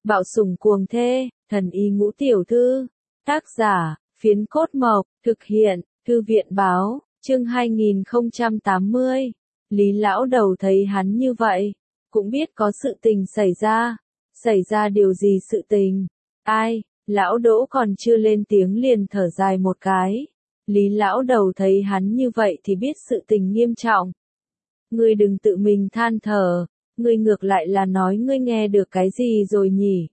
Bạo sủng cuồng thê, thần y ngũ tiểu thư. Tác giả, Phiến Cốt Mộc, thực hiện, Thư viện báo, chương 2080. Lý lão đầu thấy hắn như vậy, cũng biết có sự tình xảy ra. Xảy ra điều gì sự tình? Ai? Lão Đỗ còn chưa lên tiếng liền thở dài một cái. Lý lão đầu thấy hắn như vậy thì biết sự tình nghiêm trọng. Ngươi đừng tự mình than thở, ngươi ngược lại là nói ngươi nghe được cái gì rồi nhỉ?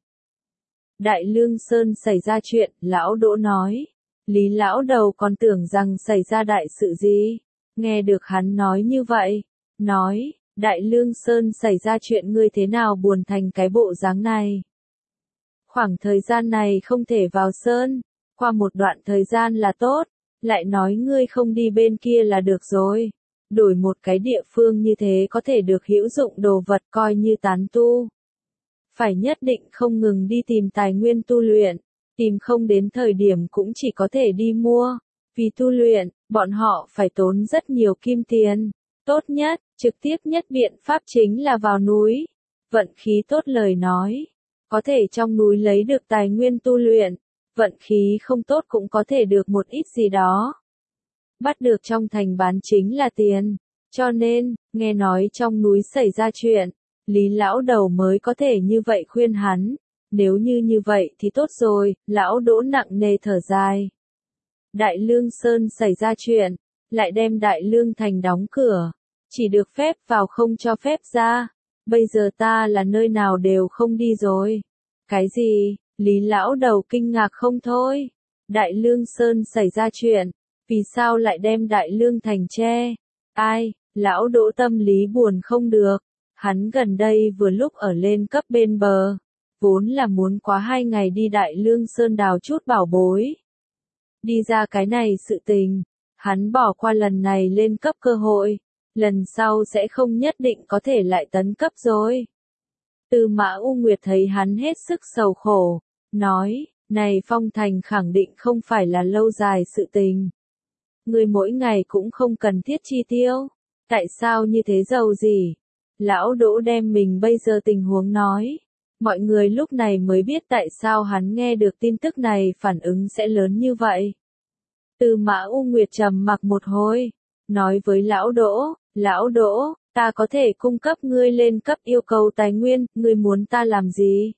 Đại Lương Sơn xảy ra chuyện, lão Đỗ nói. Lý lão đầu còn tưởng rằng xảy ra đại sự gì. Nghe được hắn nói như vậy, nói, Đại Lương Sơn xảy ra chuyện ngươi thế nào buồn thành cái bộ dáng này. Khoảng thời gian này không thể vào Sơn, qua một đoạn thời gian là tốt, lại nói ngươi không đi bên kia là được rồi. Đổi một cái địa phương như thế có thể được hữu dụng đồ vật coi như tán tu. Phải nhất định không ngừng đi tìm tài nguyên tu luyện, tìm không đến thời điểm cũng chỉ có thể đi mua. Vì tu luyện, bọn họ phải tốn rất nhiều kim tiền. Tốt nhất, trực tiếp nhất biện pháp chính là vào núi. Vận khí tốt lời nói, có thể trong núi lấy được tài nguyên tu luyện. Vận khí không tốt cũng có thể được một ít gì đó. Bắt được trong thành bán chính là tiền. Cho nên, nghe nói trong núi xảy ra chuyện, Lý lão đầu mới có thể như vậy khuyên hắn. Nếu như vậy thì tốt rồi, lão Đỗ nặng nề thở dài. Đại Lương Sơn xảy ra chuyện, lại đem Đại Lương Thành đóng cửa. Chỉ được phép vào không cho phép ra. Bây giờ ta là nơi nào đều không đi rồi. Cái gì? Lý lão đầu kinh ngạc không thôi. Đại Lương Sơn xảy ra chuyện, vì sao lại đem Đại Lương Thành che? Ai? Lão Đỗ tâm lý buồn không được. Hắn gần đây vừa lúc ở lên cấp bên bờ, vốn là muốn quá 2 ngày đi Đại Lương Sơn đào chút bảo bối. Đi ra cái này sự tình, hắn bỏ qua lần này lên cấp cơ hội, lần sau sẽ không nhất định có thể lại tấn cấp rồi. Tư Mã U Nguyệt thấy hắn hết sức sầu khổ, nói, này Phong Thành khẳng định không phải là lâu dài sự tình. Người mỗi ngày cũng không cần thiết chi tiêu, tại sao như thế giàu gì? Lão Đỗ đem mình bây giờ tình huống nói. Mọi người lúc này mới biết tại sao hắn nghe được tin tức này phản ứng sẽ lớn như vậy. Tư Mã U Nguyệt trầm mặc một hồi, nói với Lão Đỗ, ta có thể cung cấp ngươi lên cấp yêu cầu tài nguyên, ngươi muốn ta làm gì?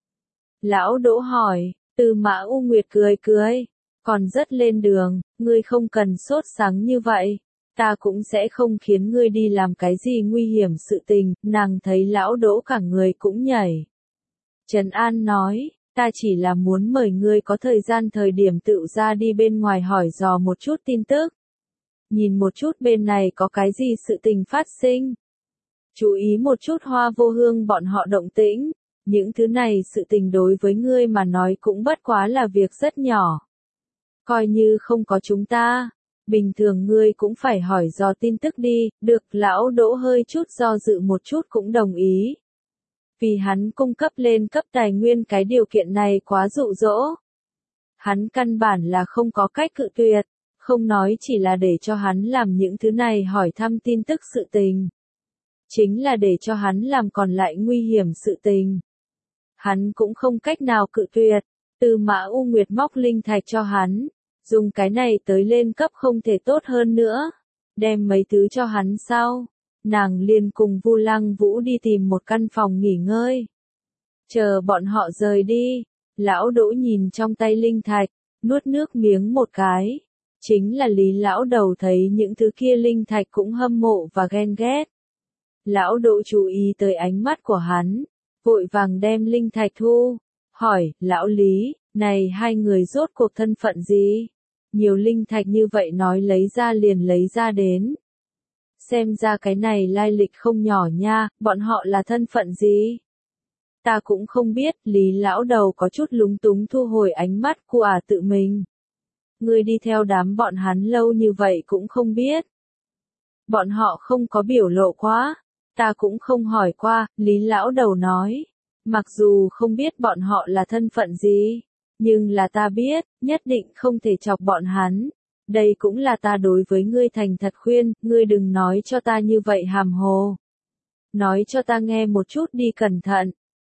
Lão Đỗ hỏi, Tư Mã U Nguyệt cười, còn rất lên đường, ngươi không cần sốt sắng như vậy. Ta cũng sẽ không khiến ngươi đi làm cái gì nguy hiểm sự tình, nàng thấy lão Đỗ cả người cũng nhảy. Trần An nói, ta chỉ là muốn mời ngươi có thời gian thời điểm tự ra đi bên ngoài hỏi dò một chút tin tức. Nhìn một chút bên này có cái gì sự tình phát sinh. Chú ý một chút Hoa Vô Hương bọn họ động tĩnh, những thứ này sự tình đối với ngươi mà nói cũng bất quá là việc rất nhỏ. Coi như không có chúng ta. Bình thường ngươi cũng phải hỏi dò tin tức đi, được, lão Đỗ hơi chút do dự một chút cũng đồng ý. Vì hắn cung cấp lên cấp tài nguyên cái điều kiện này quá dụ dỗ. Hắn căn bản là không có cách cự tuyệt, không nói chỉ là để cho hắn làm những thứ này hỏi thăm tin tức sự tình. Chính là để cho hắn làm còn lại nguy hiểm sự tình. Hắn cũng không cách nào cự tuyệt, Tư Mã U Nguyệt móc linh thạch cho hắn. Dùng cái này tới lên cấp không thể tốt hơn nữa. Đem mấy thứ cho hắn sau. Nàng liền cùng Vu Lăng Vũ đi tìm một căn phòng nghỉ ngơi. Chờ bọn họ rời đi. Lão Đỗ nhìn trong tay linh thạch, nuốt nước miếng một cái. Chính là Lý lão đầu thấy những thứ kia linh thạch cũng hâm mộ và ghen ghét. Lão Đỗ chú ý tới ánh mắt của hắn. Vội vàng đem linh thạch thu. Hỏi, lão Lý, này hai người rốt cuộc thân phận gì? Nhiều linh thạch như vậy nói lấy ra liền lấy ra đến. Xem ra cái này lai lịch không nhỏ nha, bọn họ là thân phận gì? Ta cũng không biết, Lý lão đầu có chút lúng túng thu hồi ánh mắt của tự mình. Ngươi đi theo đám bọn hắn lâu như vậy cũng không biết. Bọn họ không có biểu lộ quá, ta cũng không hỏi qua, Lý lão đầu nói. Mặc dù không biết bọn họ là thân phận gì. Nhưng là ta biết, nhất định không thể chọc bọn hắn. Đây cũng là ta đối với ngươi thành thật khuyên, ngươi đừng nói cho ta như vậy hàm hồ. Nói cho ta nghe một chút đi cẩn thận.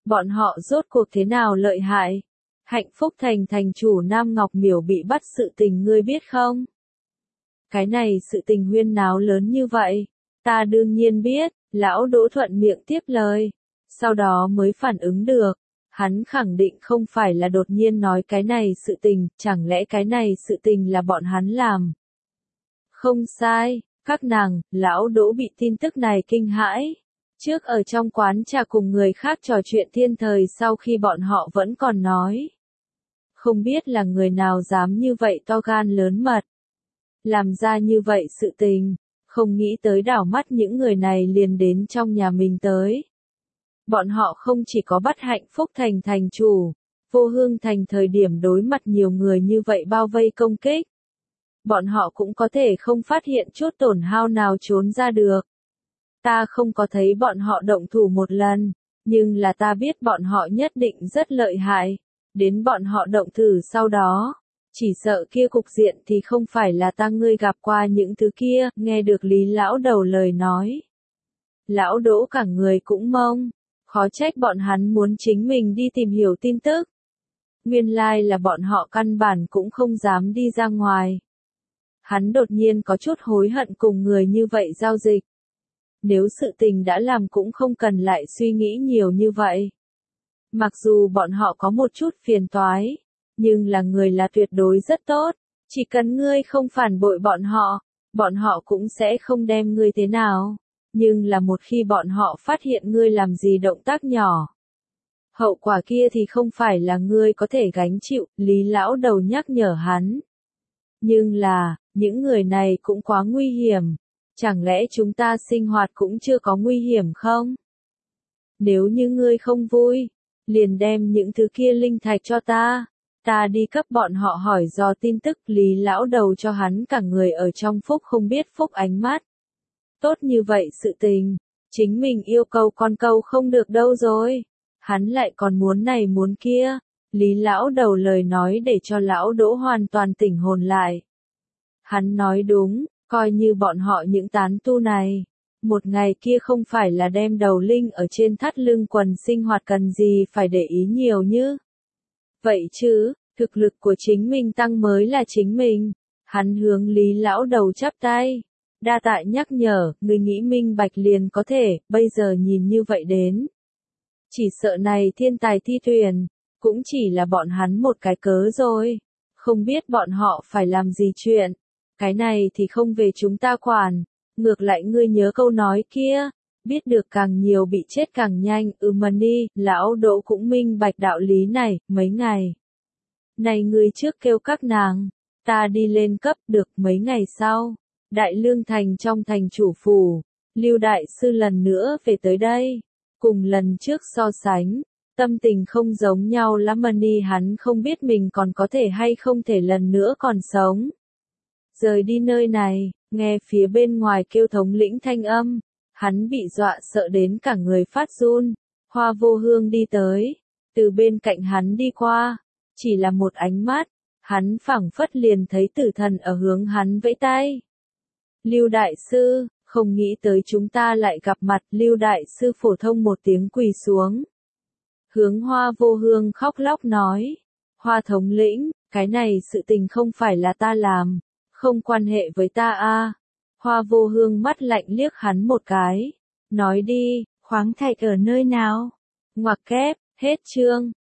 Bọn họ rốt cuộc thế nào lợi hại? Hạnh Phúc Thành thành chủ Nam Ngọc Miểu bị bắt sự tình ngươi biết không? Cái này sự tình huyên náo lớn như vậy. Ta đương nhiên biết, lão Đỗ thuận miệng tiếp lời. Sau đó mới phản ứng được. Hắn khẳng định không phải là đột nhiên nói cái này sự tình, chẳng lẽ cái này sự tình là bọn hắn làm. Không sai, các nàng, lão Đỗ bị tin tức này kinh hãi. Trước ở trong quán trà cùng người khác trò chuyện thiên thời sau khi bọn họ vẫn còn nói. Không biết là người nào dám như vậy to gan lớn mật. Làm ra như vậy sự tình, không nghĩ tới đảo mắt những người này liền đến trong nhà mình tới. Bọn họ không chỉ có bắt Hạnh Phúc Thành thành chủ, Vô Hương Thành thời điểm đối mặt nhiều người như vậy bao vây công kích. Bọn họ cũng có thể không phát hiện chút tổn hao nào trốn ra được. Ta không có thấy bọn họ động thủ một lần, nhưng là ta biết bọn họ nhất định rất lợi hại. Đến bọn họ động thử sau đó, chỉ sợ kia cục diện thì không phải là ta ngươi gặp qua những thứ kia, nghe được Lý lão đầu lời nói. Lão Đỗ cả người cũng mông, khó trách bọn hắn muốn chính mình đi tìm hiểu tin tức. Nguyên lai là bọn họ căn bản cũng không dám đi ra ngoài. Hắn đột nhiên có chút hối hận cùng người như vậy giao dịch. Nếu sự tình đã làm cũng không cần lại suy nghĩ nhiều như vậy. Mặc dù bọn họ có một chút phiền toái, nhưng là người là tuyệt đối rất tốt. Chỉ cần ngươi không phản bội bọn họ cũng sẽ không đem ngươi thế nào. Nhưng là một khi bọn họ phát hiện ngươi làm gì động tác nhỏ, hậu quả kia thì không phải là ngươi có thể gánh chịu, Lý lão đầu nhắc nhở hắn. Nhưng là, những người này cũng quá nguy hiểm. Chẳng lẽ chúng ta sinh hoạt cũng chưa có nguy hiểm không? Nếu như ngươi không vui, liền đem những thứ kia linh thạch cho ta. Ta đi cấp bọn họ hỏi dò tin tức. Lý lão đầu cho hắn cả người ở trong phúc không biết phúc ánh mắt. Tốt như vậy sự tình, chính mình yêu cầu con câu không được đâu rồi. Hắn lại còn muốn này muốn kia. Lý lão đầu lời nói để cho lão Đỗ hoàn toàn tỉnh hồn lại. Hắn nói đúng, coi như bọn họ những tán tu này. Một ngày kia không phải là đem đầu linh ở trên thắt lưng quần sinh hoạt cần gì phải để ý nhiều như. Vậy chứ, thực lực của chính mình tăng mới là chính mình. Hắn hướng Lý lão đầu chắp tay. Đa tạ nhắc nhở, người nghĩ minh bạch liền có thể, bây giờ nhìn như vậy đến. Chỉ sợ này thiên tài thi thuyền, cũng chỉ là bọn hắn một cái cớ rồi. Không biết bọn họ phải làm gì chuyện. Cái này thì không về chúng ta quản. Ngược lại ngươi nhớ câu nói kia. Biết được càng nhiều bị chết càng nhanh. Mani, lão Đỗ cũng minh bạch đạo lý này, mấy ngày. Này ngươi trước kêu các nàng. Ta đi lên cấp được mấy ngày sau. Đại Lương Thành trong thành chủ phủ. Lưu Đại Sư lần nữa về tới đây. Cùng lần trước so sánh. Tâm tình không giống nhau lắm. Mani hắn không biết mình còn có thể hay không thể lần nữa còn sống. Rời đi nơi này, nghe phía bên ngoài kêu thống lĩnh thanh âm, hắn bị dọa sợ đến cả người phát run. Hoa Vô Hương đi tới, từ bên cạnh hắn đi qua, chỉ là một ánh mắt, hắn phảng phất liền thấy tử thần ở hướng hắn vẫy tay. Lưu Đại Sư, không nghĩ tới chúng ta lại gặp mặt. Lưu Đại Sư phổ thông một tiếng quỳ xuống. Hướng Hoa Vô Hương khóc lóc nói, Hoa thống lĩnh, cái này sự tình không phải là ta làm. Không quan hệ với ta a. Hoa Vô Hương mắt lạnh liếc hắn một cái. Nói đi, khoáng thạch ở nơi nào? Ngoặc kép, hết chương.